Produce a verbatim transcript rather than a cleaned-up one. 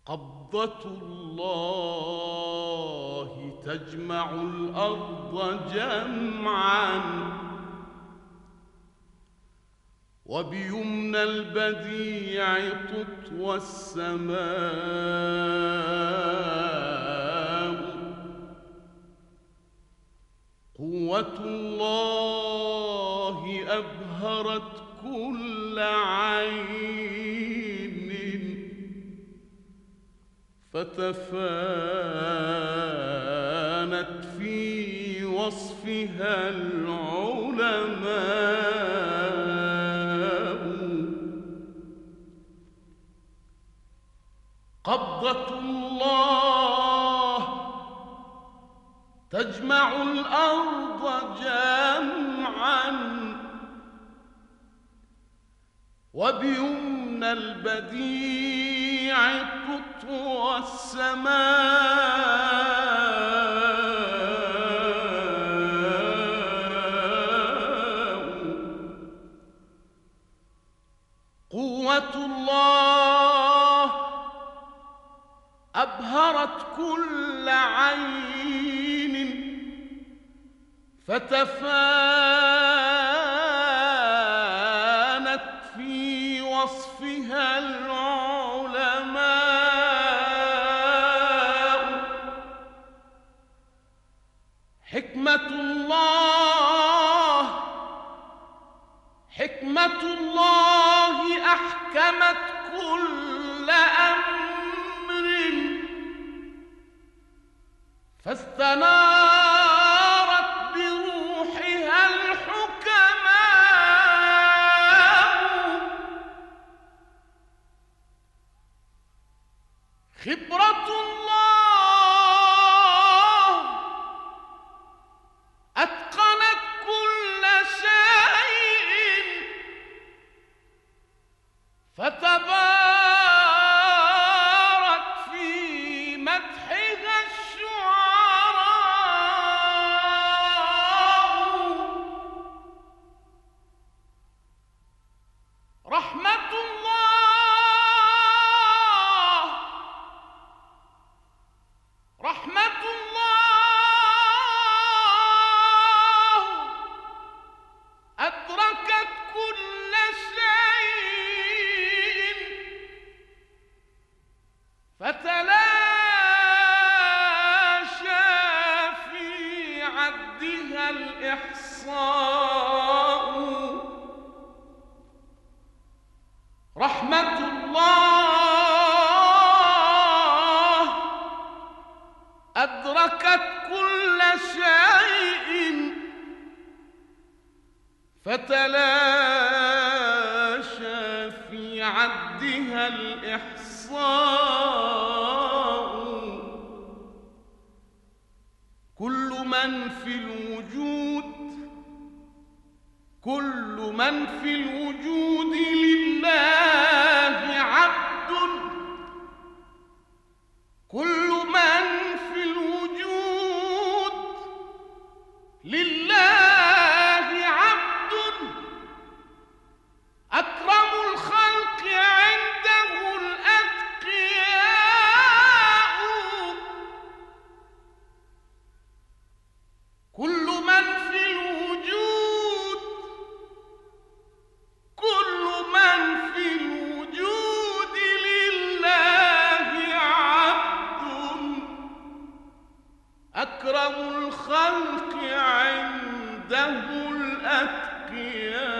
قبضة الله تجمع الأرض جمعا، وبيمنى البديع تطوى السماء. قوة الله أبهرت كل عين، فتفانت في وصفها العلماء. قبضة الله تجمع الأرض جمعا، وبيمنى البديع تطوى السماء. قوة الله أبهرت كل عين، فتفانت في وصفها العلماء. حكمة الله حكمة الله أحكمت كل أمر، فاستنارت بروحها الحكماء. خبرة الله أتقنت كل شيء، فتبارت في مدحها الشعراء. رحمة الله رحمة الله أدركت كل شيء، فتلاشى في عدها الإحصاء. رحمة الله أدركت كل شيء، فتلاشى في عدها الإحصاء. كل من في الوجود كل من في الوجود لله عبد. كل من في الوجود لله عبد، أكرم الخلق عنده الأتقياء. كل من في الوجود كل من في الوجود لله عبد، أكرم الخلق عنده الأتقياء.